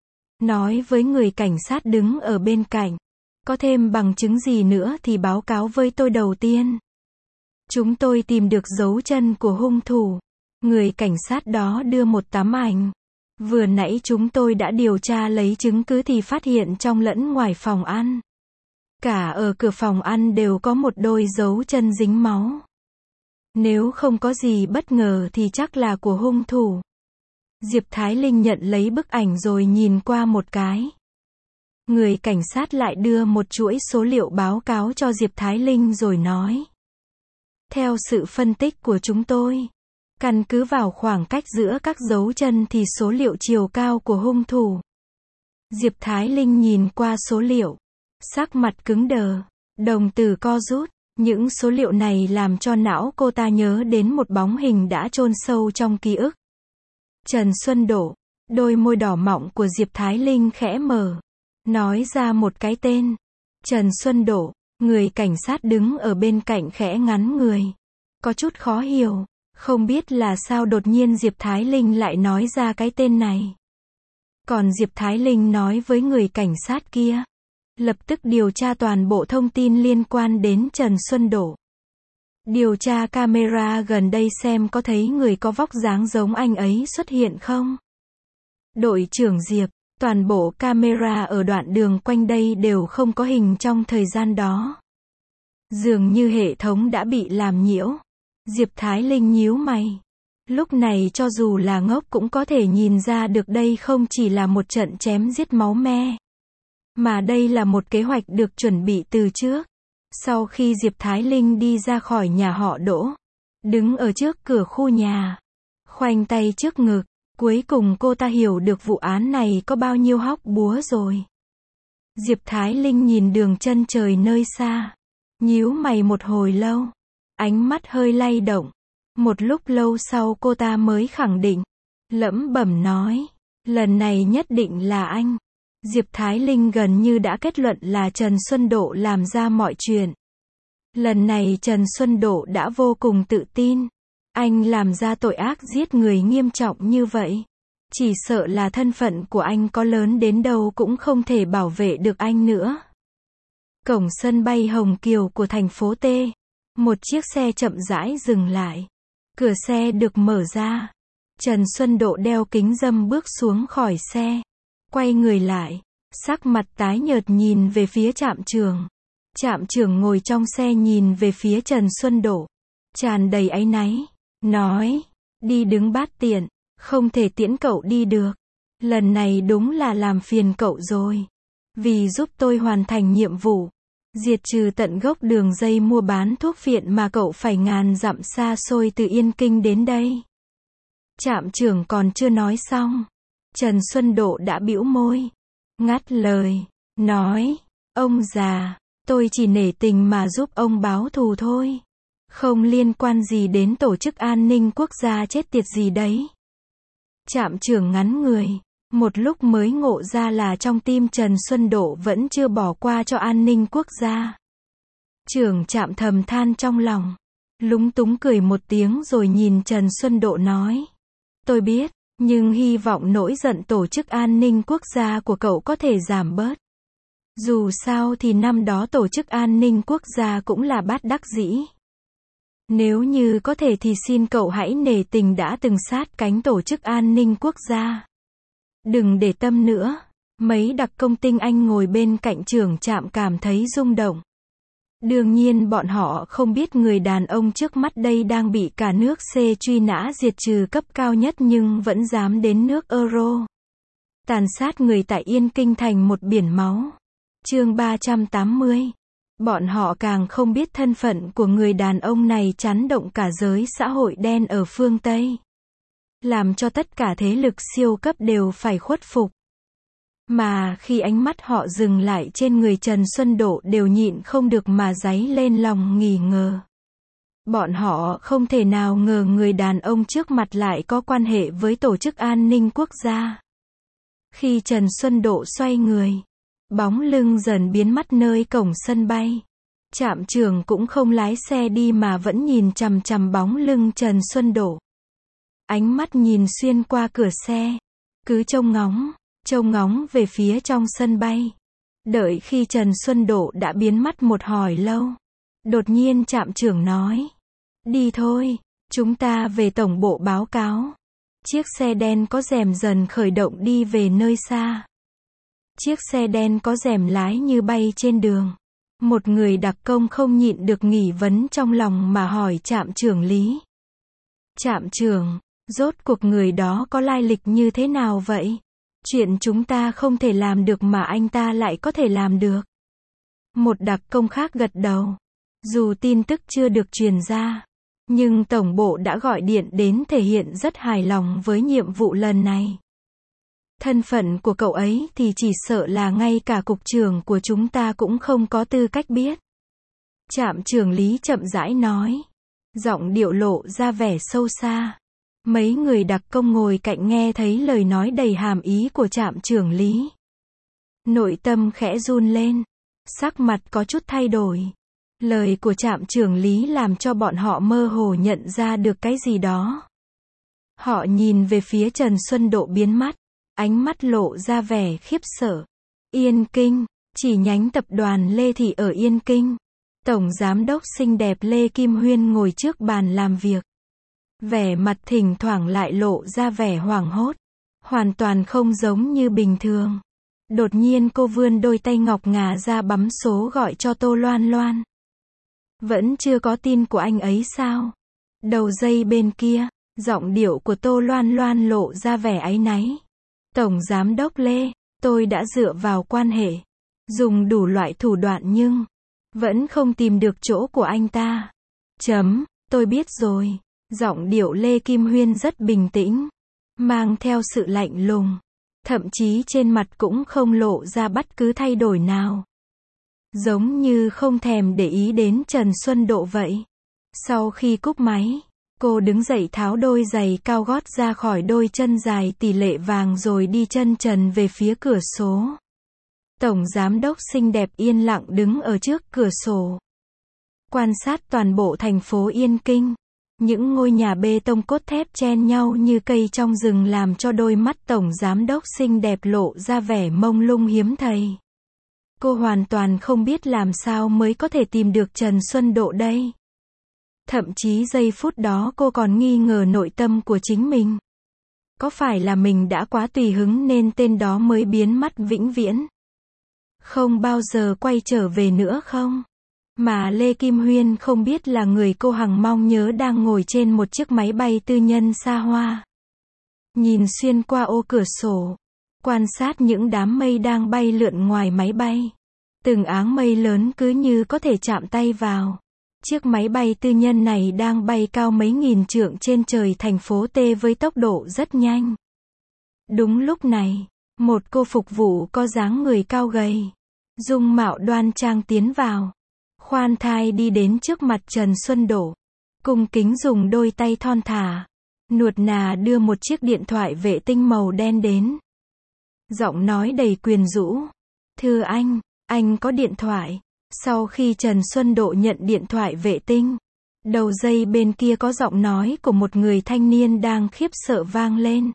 Nói với người cảnh sát đứng ở bên cạnh. Có thêm bằng chứng gì nữa thì báo cáo với tôi đầu tiên. Chúng tôi tìm được dấu chân của hung thủ. Người cảnh sát đó đưa một tấm ảnh. Vừa nãy chúng tôi đã điều tra lấy chứng cứ thì phát hiện trong lẫn ngoài phòng ăn. Cả ở cửa phòng ăn đều có một đôi dấu chân dính máu. Nếu không có gì bất ngờ thì chắc là của hung thủ. Diệp Thái Linh nhận lấy bức ảnh rồi nhìn qua một cái. Người cảnh sát lại đưa một chuỗi số liệu báo cáo cho Diệp Thái Linh rồi nói. Theo sự phân tích của chúng tôi, căn cứ vào khoảng cách giữa các dấu chân thì số liệu chiều cao của hung thủ. Diệp Thái Linh nhìn qua số liệu. Sắc mặt cứng đờ. Đồng tử co rút. Những số liệu này làm cho não cô ta nhớ đến một bóng hình đã chôn sâu trong ký ức. Trần Xuân Đỗ. Đôi môi đỏ mọng của Diệp Thái Linh khẽ mở. nói ra một cái tên. Trần Xuân Độ. Người cảnh sát đứng ở bên cạnh khẽ ngắn người. Có chút khó hiểu. Không biết là sao đột nhiên Diệp Thái Linh lại nói ra cái tên này. Còn Diệp Thái Linh nói với người cảnh sát kia. Lập tức điều tra toàn bộ thông tin liên quan đến Trần Xuân Độ. Điều tra camera gần đây xem có thấy người có vóc dáng giống anh ấy xuất hiện không. Đội trưởng Diệp, toàn bộ camera ở đoạn đường quanh đây đều không có hình trong thời gian đó. Dường như hệ thống đã bị làm nhiễu. Diệp Thái Linh nhíu mày. Lúc này cho dù là ngốc cũng có thể nhìn ra được đây không chỉ là một trận chém giết máu me. Mà đây là một kế hoạch được chuẩn bị từ trước. Sau khi Diệp Thái Linh đi ra khỏi nhà họ Đỗ, đứng ở trước cửa khu nhà, khoanh tay trước ngực, cuối cùng cô ta hiểu được vụ án này có bao nhiêu hóc búa rồi. Diệp Thái Linh nhìn đường chân trời nơi xa, nhíu mày một hồi lâu, ánh mắt hơi lay động. Một lúc lâu sau cô ta mới khẳng định, lẩm bẩm nói, lần này nhất định là anh. Diệp Thái Linh gần như đã kết luận là Trần Xuân Độ làm ra mọi chuyện. Lần này Trần Xuân Độ đã vô cùng tự tin. Anh làm ra tội ác giết người nghiêm trọng như vậy. Chỉ sợ là thân phận của anh có lớn đến đâu cũng không thể bảo vệ được anh nữa. Cổng sân bay Hồng Kiều của thành phố T. Một chiếc xe chậm rãi dừng lại. Cửa xe được mở ra. Trần Xuân Độ đeo kính râm bước xuống khỏi xe. Quay người lại, sắc mặt tái nhợt nhìn về phía trạm trưởng. Trạm trưởng ngồi trong xe nhìn về phía Trần Xuân Độ, tràn đầy áy náy, nói, đi đứng bát tiện, không thể tiễn cậu đi được. Lần này đúng là làm phiền cậu rồi. Vì giúp tôi hoàn thành nhiệm vụ, diệt trừ tận gốc đường dây mua bán thuốc phiện mà cậu phải ngàn dặm xa xôi từ Yên Kinh đến đây. Trạm trưởng còn chưa nói xong. Trần Xuân Độ đã bĩu môi, ngắt lời, nói, ông già, tôi chỉ nể tình mà giúp ông báo thù thôi. Không liên quan gì đến tổ chức an ninh quốc gia chết tiệt gì đấy. Trạm trưởng ngắn người, một lúc mới ngộ ra là trong tim Trần Xuân Độ vẫn chưa bỏ qua cho an ninh quốc gia. Trưởng trạm thầm than trong lòng, lúng túng cười một tiếng rồi nhìn Trần Xuân Độ nói, tôi biết. Nhưng hy vọng nỗi giận tổ chức an ninh quốc gia của cậu có thể giảm bớt. Dù sao thì năm đó tổ chức an ninh quốc gia cũng là bát đắc dĩ. Nếu như có thể thì xin cậu hãy nể tình đã từng sát cánh tổ chức an ninh quốc gia. Đừng để tâm nữa. Mấy đặc công tinh anh ngồi bên cạnh trưởng trạm cảm thấy rung động. Đương nhiên bọn họ không biết người đàn ông trước mắt đây đang bị cả nước C truy nã diệt trừ cấp cao nhất nhưng vẫn dám đến nước Euro. Tàn sát người tại Yên Kinh thành một biển máu. Chương 380. Bọn họ càng không biết thân phận của người đàn ông này chấn động cả giới xã hội đen ở phương Tây. Làm cho tất cả thế lực siêu cấp đều phải khuất phục. Mà khi ánh mắt họ dừng lại trên người Trần Xuân Độ đều nhịn không được mà dấy lên lòng nghi ngờ. Bọn họ không thể nào ngờ người đàn ông trước mặt lại có quan hệ với tổ chức an ninh quốc gia. Khi Trần Xuân Độ xoay người, bóng lưng dần biến mất nơi cổng sân bay. Trạm trưởng cũng không lái xe đi mà vẫn nhìn chằm chằm bóng lưng Trần Xuân Độ. Ánh mắt nhìn xuyên qua cửa xe, cứ trông ngóng về phía trong sân bay. Đợi khi Trần Xuân Độ đã biến mất một hồi lâu, đột nhiên trạm trưởng nói, đi thôi, chúng ta về tổng bộ báo cáo. Chiếc xe đen có rèm dần khởi động đi về nơi xa. Chiếc xe đen có rèm lái như bay trên đường. Một người đặc công không nhịn được nghi vấn trong lòng mà hỏi trạm trưởng Lý. Trạm trưởng, rốt cuộc người đó có lai lịch như thế nào vậy? Chuyện chúng ta không thể làm được mà anh ta lại có thể làm được. Một đặc công khác gật đầu. Dù tin tức chưa được truyền ra, nhưng tổng bộ đã gọi điện đến thể hiện rất hài lòng với nhiệm vụ lần này. Thân phận của cậu ấy thì chỉ sợ là ngay cả cục trưởng của chúng ta cũng không có tư cách biết. Trạm trưởng Lý chậm rãi nói. Giọng điệu lộ ra vẻ sâu xa. Mấy người đặc công ngồi cạnh nghe thấy lời nói đầy hàm ý của trạm trưởng Lý. Nội tâm khẽ run lên. Sắc mặt có chút thay đổi. Lời của trạm trưởng lý làm cho bọn họ mơ hồ nhận ra được cái gì đó. Họ nhìn về phía Trần Xuân Độ biến mắt. Ánh mắt lộ ra vẻ khiếp sợ. Yên Kinh, chi nhánh tập đoàn Lê Thị ở Yên Kinh. Tổng giám đốc xinh đẹp Lê Kim Huyên ngồi trước bàn làm việc. Vẻ mặt thỉnh thoảng lại lộ ra vẻ hoảng hốt. Hoàn toàn không giống như bình thường. Đột nhiên cô vươn đôi tay ngọc ngà ra bấm số gọi cho Tô Loan Loan. Vẫn chưa có tin của anh ấy sao? Đầu dây bên kia, giọng điệu của Tô Loan Loan lộ ra vẻ áy náy. Tổng giám đốc Lê, tôi đã dựa vào quan hệ, dùng đủ loại thủ đoạn nhưng vẫn không tìm được chỗ của anh ta. Tôi biết rồi. Giọng điệu Lê Kim Huyên rất bình tĩnh, mang theo sự lạnh lùng, thậm chí trên mặt cũng không lộ ra bất cứ thay đổi nào. Giống như không thèm để ý đến Trần Xuân Độ vậy. Sau khi cúp máy, cô đứng dậy tháo đôi giày cao gót ra khỏi đôi chân dài tỷ lệ vàng rồi đi chân trần về phía cửa sổ. Tổng giám đốc xinh đẹp yên lặng đứng ở trước cửa sổ, quan sát toàn bộ thành phố Yên Kinh. Những ngôi nhà bê tông cốt thép chen nhau như cây trong rừng làm cho đôi mắt tổng giám đốc xinh đẹp lộ ra vẻ mông lung hiếm thấy. Cô hoàn toàn không biết làm sao mới có thể tìm được Trần Xuân Độ đây. Thậm chí giây phút đó cô còn nghi ngờ nội tâm của chính mình. Có phải là mình đã quá tùy hứng nên tên đó mới biến mất vĩnh viễn, không bao giờ quay trở về nữa không? Mà Lê Kim Huyên không biết là người cô hằng mong nhớ đang ngồi trên một chiếc máy bay tư nhân xa hoa. Nhìn xuyên qua ô cửa sổ, quan sát những đám mây đang bay lượn ngoài máy bay. Từng áng mây lớn cứ như có thể chạm tay vào. Chiếc máy bay tư nhân này đang bay cao mấy nghìn trượng trên trời thành phố T với tốc độ rất nhanh. Đúng lúc này, một cô phục vụ có dáng người cao gầy, dung mạo đoan trang tiến vào. Khoan thai đi đến trước mặt Trần Xuân Độ, cung kính dùng đôi tay thon thả, nuột nà đưa một chiếc điện thoại vệ tinh màu đen đến. Giọng nói đầy quyến rũ. Thưa anh có điện thoại. Sau khi Trần Xuân Độ nhận điện thoại vệ tinh, đầu dây bên kia có giọng nói của một người thanh niên đang khiếp sợ vang lên.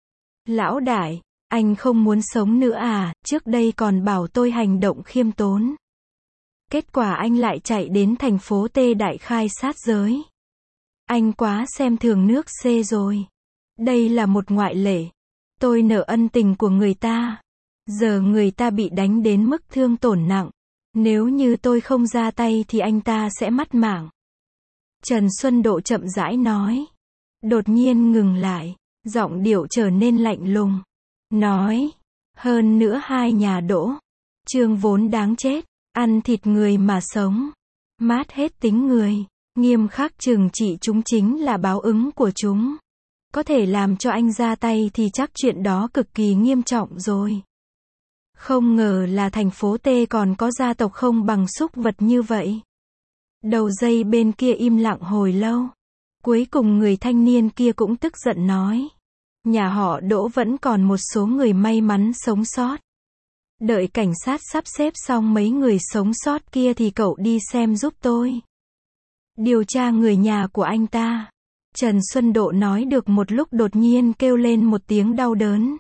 Lão đại, anh không muốn sống nữa à, trước đây còn bảo tôi hành động khiêm tốn. Kết quả anh lại chạy đến thành phố T đại khai sát giới. Anh quá xem thường nước C rồi. Đây là một ngoại lệ. Tôi nợ ân tình của người ta. Giờ người ta bị đánh đến mức thương tổn nặng. Nếu như tôi không ra tay thì anh ta sẽ mất mạng. Trần Xuân Độ chậm rãi nói. Đột nhiên ngừng lại. Giọng điệu trở nên lạnh lùng. Nói. Hơn nữa hai nhà Đỗ Trương vốn đáng chết. Ăn thịt người mà sống. Mát hết tính người. Nghiêm khắc trừng trị chúng chính là báo ứng của chúng. Có thể làm cho anh ra tay thì chắc chuyện đó cực kỳ nghiêm trọng rồi. Không ngờ là thành phố T còn có gia tộc không bằng súc vật như vậy. Đầu dây bên kia im lặng hồi lâu. Cuối cùng người thanh niên kia cũng tức giận nói. Nhà họ Đỗ vẫn còn một số người may mắn sống sót. Đợi cảnh sát sắp xếp xong mấy người sống sót kia thì cậu đi xem giúp tôi. Điều tra người nhà của anh ta. Trần Xuân Độ nói được một lúc đột nhiên kêu lên một tiếng đau đớn.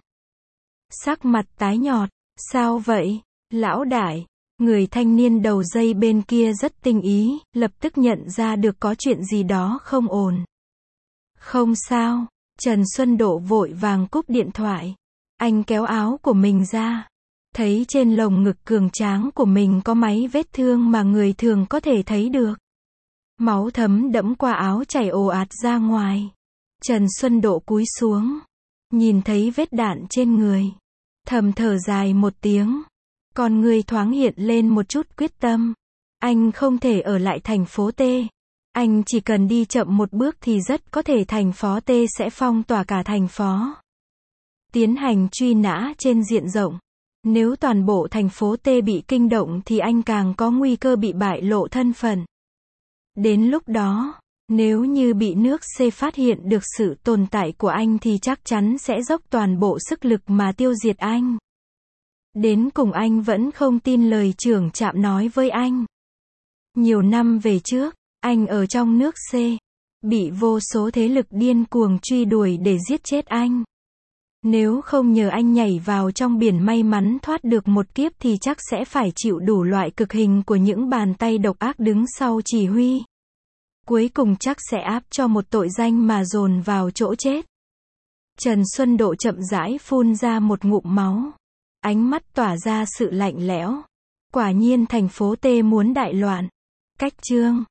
Sắc mặt tái nhợt. Sao vậy, lão đại? Người thanh niên đầu dây bên kia rất tinh ý, lập tức nhận ra được có chuyện gì đó không ổn. Không sao, Trần Xuân Độ vội vàng cúp điện thoại. Anh kéo áo của mình ra. Thấy trên lồng ngực cường tráng của mình có mấy vết thương mà người thường có thể thấy được. Máu thấm đẫm qua áo chảy ồ ạt ra ngoài. Trần Xuân Độ cúi xuống. Nhìn thấy vết đạn trên người. Thầm thở dài một tiếng. Con người thoáng hiện lên một chút quyết tâm. Anh không thể ở lại thành phố T. Anh chỉ cần đi chậm một bước thì rất có thể thành phố T sẽ phong tỏa cả thành phố. Tiến hành truy nã trên diện rộng. Nếu toàn bộ thành phố T bị kinh động thì anh càng có nguy cơ bị bại lộ thân phận. Đến lúc đó, nếu như bị nước C phát hiện được sự tồn tại của anh thì chắc chắn sẽ dốc toàn bộ sức lực mà tiêu diệt anh. Đến cùng anh vẫn không tin lời trưởng trạm nói với anh. Nhiều năm về trước, anh ở trong nước C, bị vô số thế lực điên cuồng truy đuổi để giết chết anh. Nếu không nhờ anh nhảy vào trong biển may mắn thoát được một kiếp thì chắc sẽ phải chịu đủ loại cực hình của những bàn tay độc ác đứng sau chỉ huy. Cuối cùng chắc sẽ áp cho một tội danh mà dồn vào chỗ chết. Trần Xuân Độ chậm rãi phun ra một ngụm máu. Ánh mắt tỏa ra sự lạnh lẽo. Quả nhiên thành phố T muốn đại loạn. Cách chương